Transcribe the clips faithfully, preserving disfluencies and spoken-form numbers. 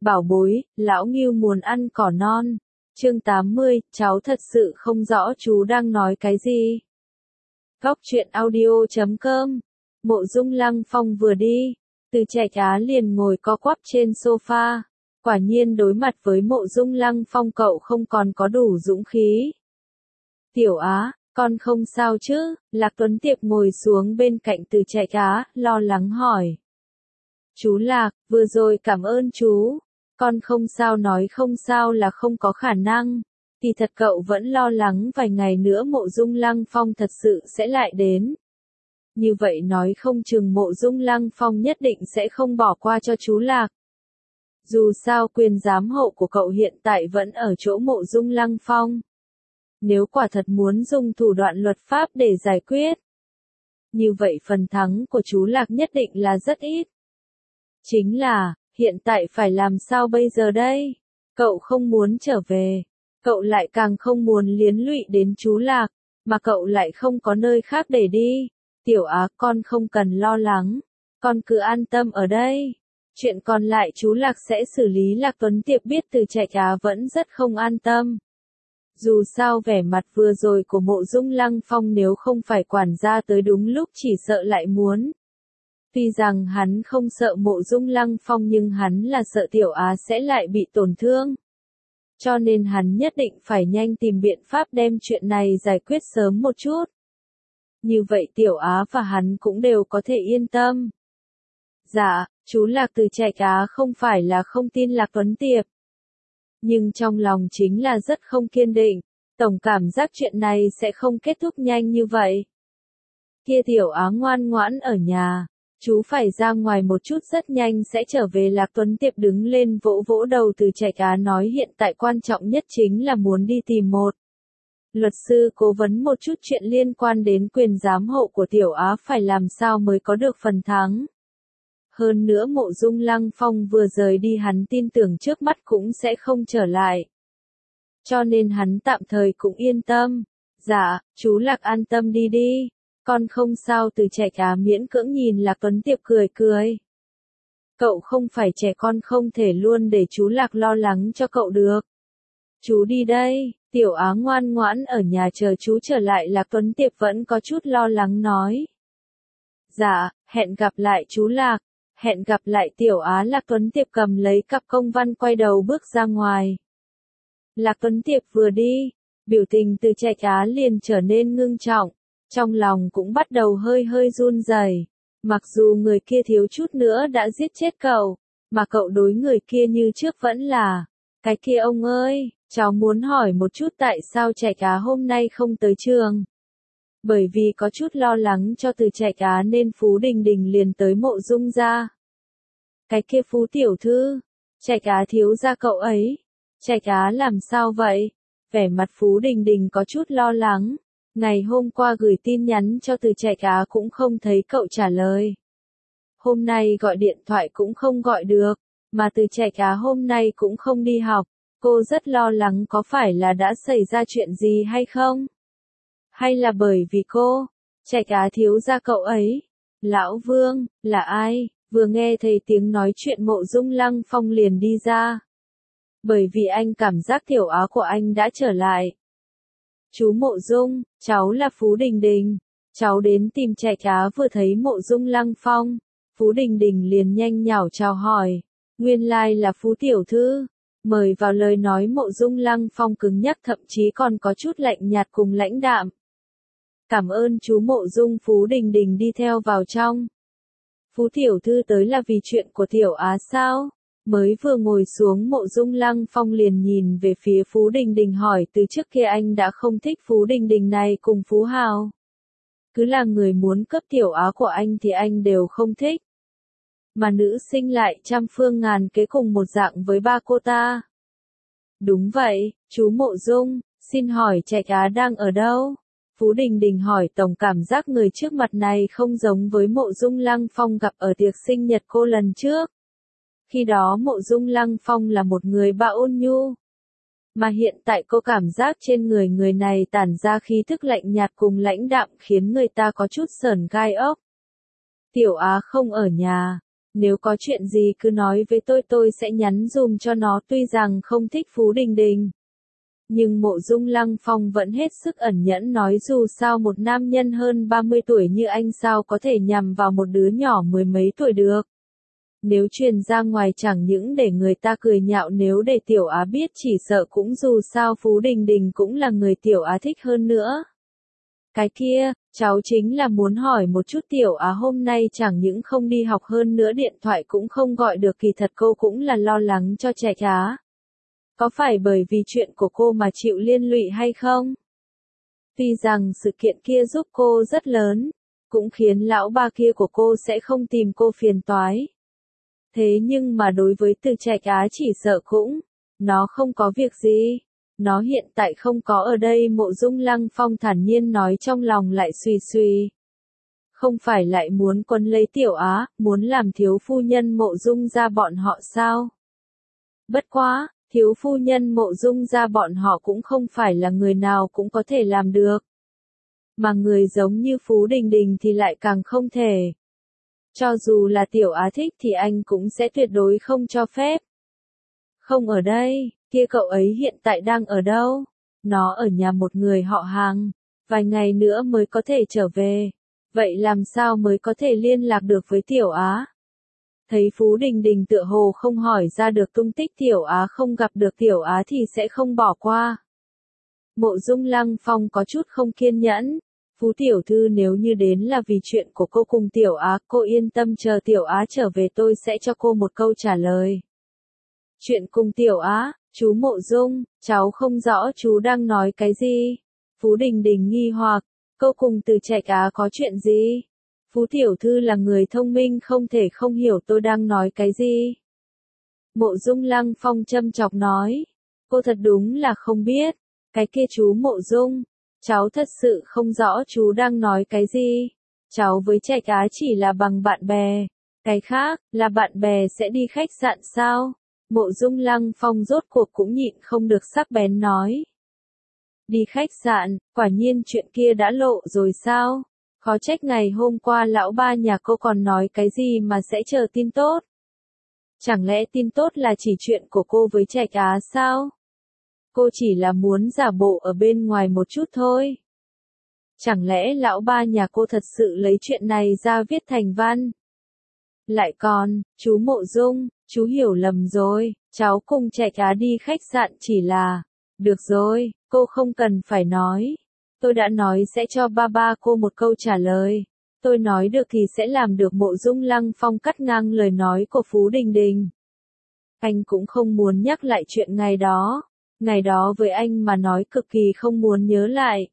Bảo bối, lão Ngưu muốn ăn cỏ non. Chương tám mươi, cháu thật sự không rõ chú đang nói cái gì. Góc truyện audio chấm com. Mộ Dung Lăng Phong vừa đi, Từ Trạch Á liền ngồi co quắp trên sofa. Quả nhiên đối mặt với Mộ Dung Lăng Phong cậu không còn có đủ dũng khí. Tiểu Á, con không sao chứ? Lạc Tuấn Tiệp ngồi xuống bên cạnh Từ Trạch Á, lo lắng hỏi. Chú Lạc, vừa rồi cảm ơn chú. Con không sao nói không sao là không có khả năng. Thì thật cậu vẫn lo lắng vài ngày nữa Mộ Dung Lăng Phong thật sự sẽ lại đến. Như vậy nói không chừng Mộ Dung Lăng Phong nhất định sẽ không bỏ qua cho chú Lạc. Dù sao quyền giám hộ của cậu hiện tại vẫn ở chỗ Mộ Dung Lăng Phong. Nếu quả thật muốn dùng thủ đoạn luật pháp để giải quyết, như vậy phần thắng của chú Lạc nhất định là rất ít. Chính là, hiện tại phải làm sao bây giờ đây? Cậu không muốn trở về, cậu lại càng không muốn liên lụy đến chú Lạc, mà cậu lại không có nơi khác để đi. Tiểu Á, con không cần lo lắng, con cứ an tâm ở đây. Chuyện còn lại chú Lạc sẽ xử lý. Lạc Tuấn Tiệp biết Từ Trạch Á vẫn rất không an tâm. Dù sao vẻ mặt vừa rồi của Mộ Dung Lăng Phong nếu không phải quản gia tới đúng lúc chỉ sợ lại muốn. Tuy rằng hắn không sợ Mộ Dung Lăng Phong nhưng hắn là sợ Tiểu Á sẽ lại bị tổn thương. Cho nên hắn nhất định phải nhanh tìm biện pháp đem chuyện này giải quyết sớm một chút. Như vậy Tiểu Á và hắn cũng đều có thể yên tâm. Dạ, chú Lạc. Từ Trạch Á không phải là không tin Lạc Tuấn Tiệp. Nhưng trong lòng chính là rất không kiên định, tổng cảm giác chuyện này sẽ không kết thúc nhanh như vậy. Kia Tiểu Á ngoan ngoãn ở nhà, chú phải ra ngoài một chút rất nhanh sẽ trở về. Lạc Tuấn Tiệp đứng lên vỗ vỗ đầu Từ Trạch Á nói hiện tại quan trọng nhất chính là muốn đi tìm một luật sư cố vấn một chút chuyện liên quan đến quyền giám hộ của Tiểu Á phải làm sao mới có được phần thắng. Hơn nữa Mộ Dung Lăng Phong vừa rời đi hắn tin tưởng trước mắt cũng sẽ không trở lại. Cho nên hắn tạm thời cũng yên tâm. Dạ, chú Lạc an tâm đi đi. Con không sao. Từ Trạch Á miễn cưỡng nhìn Lạc Tuấn Tiệp cười cười. Cậu không phải trẻ con không thể luôn để chú Lạc lo lắng cho cậu được. Chú đi đây, Tiểu Á ngoan ngoãn ở nhà chờ chú trở lại. Lạc Tuấn Tiệp vẫn có chút lo lắng nói. Dạ, hẹn gặp lại chú Lạc. Hẹn gặp lại Tiểu Á. Lạc Tuấn Tiệp cầm lấy cặp công văn quay đầu bước ra ngoài. Lạc Tuấn Tiệp vừa đi, biểu tình Từ Trạch Á liền trở nên ngưng trọng, trong lòng cũng bắt đầu hơi hơi run rẩy. Mặc dù người kia thiếu chút nữa đã giết chết cậu, mà cậu đối người kia như trước vẫn là, cái kia ông ơi, cháu muốn hỏi một chút tại sao Trạch Á hôm nay không tới trường. Bởi vì có chút lo lắng cho Từ Trạch Á nên Phú Đình Đình liền tới Mộ Dung gia. Cái kia Phú tiểu thư, Trạch Á thiếu gia cậu ấy. Trạch Á làm sao vậy? Vẻ mặt Phú Đình Đình có chút lo lắng. Ngày hôm qua gửi tin nhắn cho Từ Trạch Á cũng không thấy cậu trả lời. Hôm nay gọi điện thoại cũng không gọi được, mà Từ Trạch Á hôm nay cũng không đi học. Cô rất lo lắng có phải là đã xảy ra chuyện gì hay không? Hay là bởi vì cô, Trạch Á thiếu gia cậu ấy? Lão Vương, là ai? Vừa nghe thấy tiếng nói chuyện Mộ Dung Lăng Phong liền đi ra. Bởi vì anh cảm giác Tiểu Á của anh đã trở lại. Chú Mộ Dung, cháu là Phú Đình Đình. Cháu đến tìm Trạch Á. Vừa thấy Mộ Dung Lăng Phong, Phú Đình Đình liền nhanh nhảu chào hỏi. Nguyên lai là Phú tiểu thư. Mời vào. Lời nói Mộ Dung Lăng Phong cứng nhắc thậm chí còn có chút lạnh nhạt cùng lãnh đạm. Cảm ơn chú Mộ Dung. Phú Đình Đình đi theo vào trong. Phú tiểu thư tới là vì chuyện của Tiểu Á sao? Mới vừa ngồi xuống Mộ Dung Lăng Phong liền nhìn về phía Phú Đình Đình hỏi từ trước kia anh đã không thích Phú Đình Đình này cùng Phú Hào. Cứ là người muốn cướp Tiểu Á của anh thì anh đều không thích. Mà nữ sinh lại trăm phương ngàn kế cùng một dạng với ba cô ta. Đúng vậy, chú Mộ Dung, xin hỏi Trạch Á đang ở đâu? Phú Đình Đình hỏi tổng cảm giác người trước mặt này không giống với Mộ Dung Lăng Phong gặp ở tiệc sinh nhật cô lần trước. Khi đó Mộ Dung Lăng Phong là một người bạo ôn nhu. Mà hiện tại cô cảm giác trên người người này tản ra khí thức lạnh nhạt cùng lãnh đạm khiến người ta có chút sởn gai ốc. Tiểu Á không ở nhà. Nếu có chuyện gì cứ nói với tôi tôi sẽ nhắn dùm cho nó tuy rằng không thích Phú Đình Đình. Nhưng Mộ Dung Lăng Phong vẫn hết sức ẩn nhẫn nói dù sao một nam nhân hơn ba mươi tuổi như anh sao có thể nhằm vào một đứa nhỏ mười mấy tuổi được. Nếu truyền ra ngoài chẳng những để người ta cười nhạo nếu để Tiểu Á biết chỉ sợ cũng dù sao Phú Đình Đình cũng là người Tiểu Á thích hơn nữa. Cái kia, cháu chính là muốn hỏi một chút Tiểu Á hôm nay chẳng những không đi học hơn nữa điện thoại cũng không gọi được kỳ thật cô cũng là lo lắng cho Trạch Á. Có phải bởi vì chuyện của cô mà chịu liên lụy hay không? Tuy rằng sự kiện kia giúp cô rất lớn, cũng khiến lão ba kia của cô sẽ không tìm cô phiền toái. Thế nhưng mà đối với Từ Trạch Á chỉ sợ cũng, nó không có việc gì. Nó hiện tại không có ở đây Mộ Dung Lăng Phong thản nhiên nói trong lòng lại suy suy. Không phải lại muốn quấn lấy Tiểu Á, muốn làm thiếu phu nhân Mộ Dung gia bọn họ sao? Bất quá, thiếu phu nhân Mộ Dung gia bọn họ cũng không phải là người nào cũng có thể làm được. Mà người giống như Phú Đình Đình thì lại càng không thể. Cho dù là Tiểu Á thích thì anh cũng sẽ tuyệt đối không cho phép. Không ở đây, kia cậu ấy hiện tại đang ở đâu? Nó ở nhà một người họ hàng, vài ngày nữa mới có thể trở về. Vậy làm sao mới có thể liên lạc được với Tiểu Á? Thấy Phú Đình Đình tựa hồ không hỏi ra được tung tích Tiểu Á không gặp được Tiểu Á thì sẽ không bỏ qua. Mộ Dung Lăng Phong có chút không kiên nhẫn. Phú tiểu thư nếu như đến là vì chuyện của cô cùng Tiểu Á, cô yên tâm chờ Tiểu Á trở về tôi sẽ cho cô một câu trả lời. Chuyện cùng Tiểu Á, chú Mộ Dung, cháu không rõ chú đang nói cái gì. Phú Đình Đình nghi hoặc, cô cùng Từ Trạch Á có chuyện gì? Phú tiểu thư là người thông minh không thể không hiểu tôi đang nói cái gì. Mộ Dung Lăng Phong châm chọc nói, cô thật đúng là không biết, cái kia chú Mộ Dung, cháu thật sự không rõ chú đang nói cái gì. Cháu với Trạch Á chỉ là bằng bạn bè, cái khác, là bạn bè sẽ đi khách sạn sao? Mộ Dung Lăng Phong rốt cuộc cũng nhịn không được sắc bén nói. Đi khách sạn, quả nhiên chuyện kia đã lộ rồi sao? Khó trách ngày hôm qua lão ba nhà cô còn nói cái gì mà sẽ chờ tin tốt. Chẳng lẽ tin tốt là chỉ chuyện của cô với Trạch Á sao? Cô chỉ là muốn giả bộ ở bên ngoài một chút thôi. Chẳng lẽ lão ba nhà cô thật sự lấy chuyện này ra viết thành văn? Lại còn, chú Mộ Dung, chú hiểu lầm rồi, cháu cùng Trạch Á đi khách sạn chỉ là... Được rồi, cô không cần phải nói. Tôi đã nói sẽ cho ba ba cô một câu trả lời. Tôi nói được thì sẽ làm được. Mộ Dung Lăng Phong cắt ngang lời nói của Phú Đình Đình. Anh cũng không muốn nhắc lại chuyện ngày đó. Ngày đó với anh mà nói cực kỳ không muốn nhớ lại.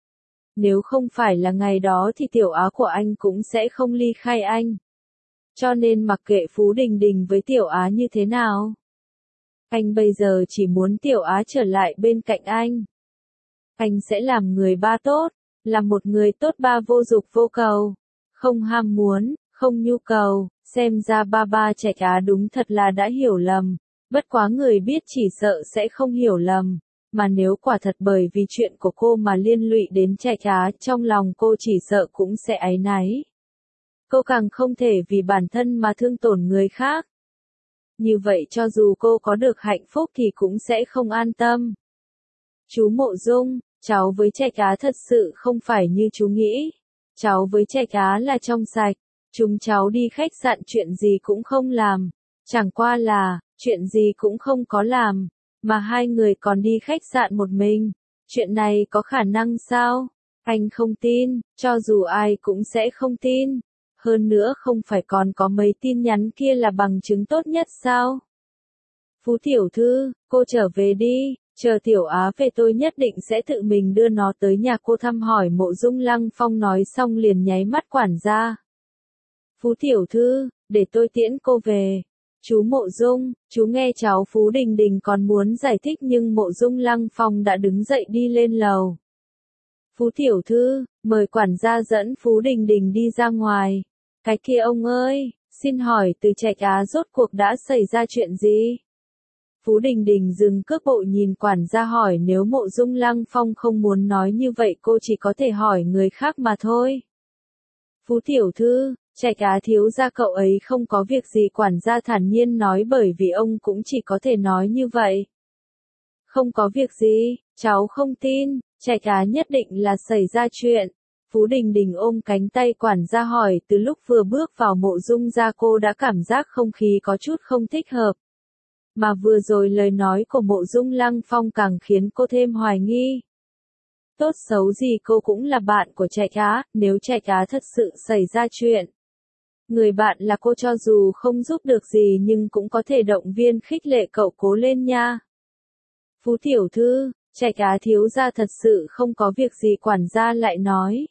Nếu không phải là ngày đó thì Tiểu Á của anh cũng sẽ không ly khai anh. Cho nên mặc kệ Phú Đình Đình với Tiểu Á như thế nào. Anh bây giờ chỉ muốn Tiểu Á trở lại bên cạnh anh. Anh sẽ làm người ba tốt, là một người tốt ba vô dục vô cầu, không ham muốn, không nhu cầu, xem ra ba ba Trạch Á đúng thật là đã hiểu lầm, bất quá người biết chỉ sợ sẽ không hiểu lầm, mà nếu quả thật bởi vì chuyện của cô mà liên lụy đến Trạch Á trong lòng cô chỉ sợ cũng sẽ áy náy. Cô càng không thể vì bản thân mà thương tổn người khác. Như vậy cho dù cô có được hạnh phúc thì cũng sẽ không an tâm. Chú Mộ Dung, cháu với Trạch Á thật sự không phải như chú nghĩ. Cháu với Trạch Á là trong sạch. Chúng cháu đi khách sạn chuyện gì cũng không làm. Chẳng qua là, chuyện gì cũng không có làm. Mà hai người còn đi khách sạn một mình. Chuyện này có khả năng sao? Anh không tin, cho dù ai cũng sẽ không tin. Hơn nữa không phải còn có mấy tin nhắn kia là bằng chứng tốt nhất sao? Phú tiểu thư, cô trở về đi, chờ Tiểu Á về tôi nhất định sẽ tự mình đưa nó tới nhà cô thăm hỏi. Mộ Dung Lăng Phong nói xong liền nháy mắt quản gia. Phú tiểu thư, để tôi tiễn cô về. Chú Mộ Dung, chú nghe cháu. Phú Đình Đình còn muốn giải thích nhưng Mộ Dung Lăng Phong đã đứng dậy đi lên lầu. Phú tiểu thư, mời quản gia dẫn Phú Đình Đình đi ra ngoài. Cái kia ông ơi, xin hỏi Từ Trạch Á rốt cuộc đã xảy ra chuyện gì? Phú Đình Đình dừng cước bộ nhìn quản gia hỏi nếu Mộ Dung Lăng Phong không muốn nói như vậy cô chỉ có thể hỏi người khác mà thôi. Phú tiểu thư, Chạy cá thiếu gia cậu ấy không có việc gì, quản gia thản nhiên nói, bởi vì ông cũng chỉ có thể nói như vậy. Không có việc gì, cháu không tin, chạy cá nhất định là xảy ra chuyện. Phú Đình Đình ôm cánh tay quản gia hỏi, từ lúc vừa bước vào Mộ Dung gia cô đã cảm giác không khí có chút không thích hợp. Mà vừa rồi lời nói của Mộ Dung Lăng Phong càng khiến cô thêm hoài nghi. Tốt xấu gì cô cũng là bạn của chạy cá, nếu chạy cá thật sự xảy ra chuyện. Người bạn là cô, cho dù không giúp được gì nhưng cũng có thể động viên khích lệ cậu cố lên nha. Phú tiểu thư, chạy cá thiếu gia thật sự không có việc gì, quản gia lại nói.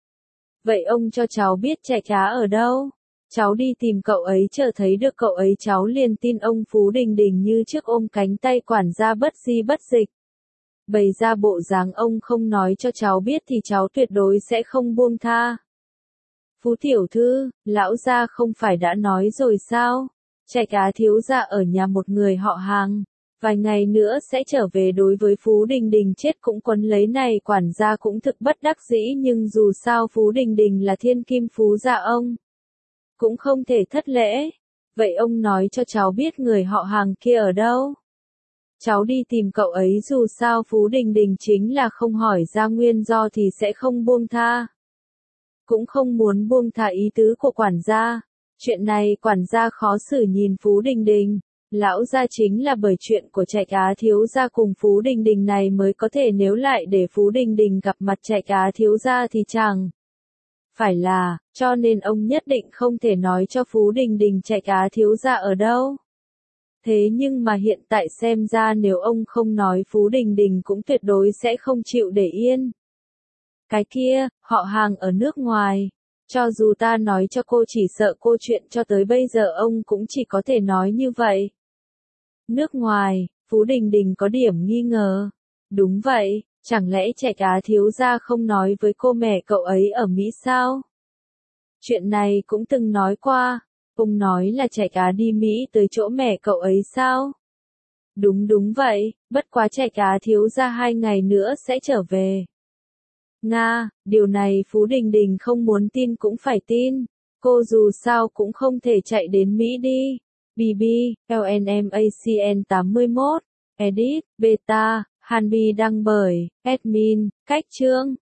Vậy ông cho cháu biết chạy cá ở đâu? Cháu đi tìm cậu ấy, chờ thấy được cậu ấy cháu liền tin ông. Phú Đình Đình như trước ôm cánh tay quản gia bất di bất dịch. Bày ra bộ dáng ông không nói cho cháu biết thì cháu tuyệt đối sẽ không buông tha. Phú tiểu thư, lão gia không phải đã nói rồi sao? Chạy cá thiếu gia ở nhà một người họ hàng. Vài ngày nữa sẽ trở về. Đối với Phú Đình Đình chết cũng quấn lấy này, quản gia cũng thực bất đắc dĩ, nhưng dù sao Phú Đình Đình là thiên kim phú gia ông. Cũng không thể thất lễ. Vậy ông nói cho cháu biết người họ hàng kia ở đâu? Cháu đi tìm cậu ấy, dù sao Phú Đình Đình chính là không hỏi ra nguyên do thì sẽ không buông tha. Cũng không muốn buông tha ý tứ của quản gia. Chuyện này quản gia khó xử nhìn Phú Đình Đình. Lão gia chính là bởi chuyện của chạy cá thiếu gia cùng Phú Đình Đình này mới có thể, nếu lại để Phú Đình Đình gặp mặt chạy cá thiếu gia thì chẳng phải là, cho nên ông nhất định không thể nói cho Phú Đình Đình chạy cá thiếu gia ở đâu. Thế nhưng mà hiện tại xem ra nếu ông không nói Phú Đình Đình cũng tuyệt đối sẽ không chịu để yên. Cái kia, họ hàng ở nước ngoài. Cho dù ta nói cho cô, chỉ sợ cô chuyện cho tới bây giờ ông cũng chỉ có thể nói như vậy. Nước ngoài, Phú Đình Đình có điểm nghi ngờ. Đúng vậy, chẳng lẽ chạy cá thiếu gia không nói với cô mẹ cậu ấy ở Mỹ sao? Chuyện này cũng từng nói qua. Ông nói là chạy cá đi Mỹ tới chỗ mẹ cậu ấy sao? Đúng đúng vậy, bất quá chạy cá thiếu gia hai ngày nữa sẽ trở về. Nga, điều này Phú Đình Đình không muốn tin cũng phải tin. Cô dù sao cũng không thể chạy đến Mỹ đi. bê bê, lờ en em a xê en tám mươi mốt, Edit, Beta, Hanbi đăng bởi, Admin, Cách chương.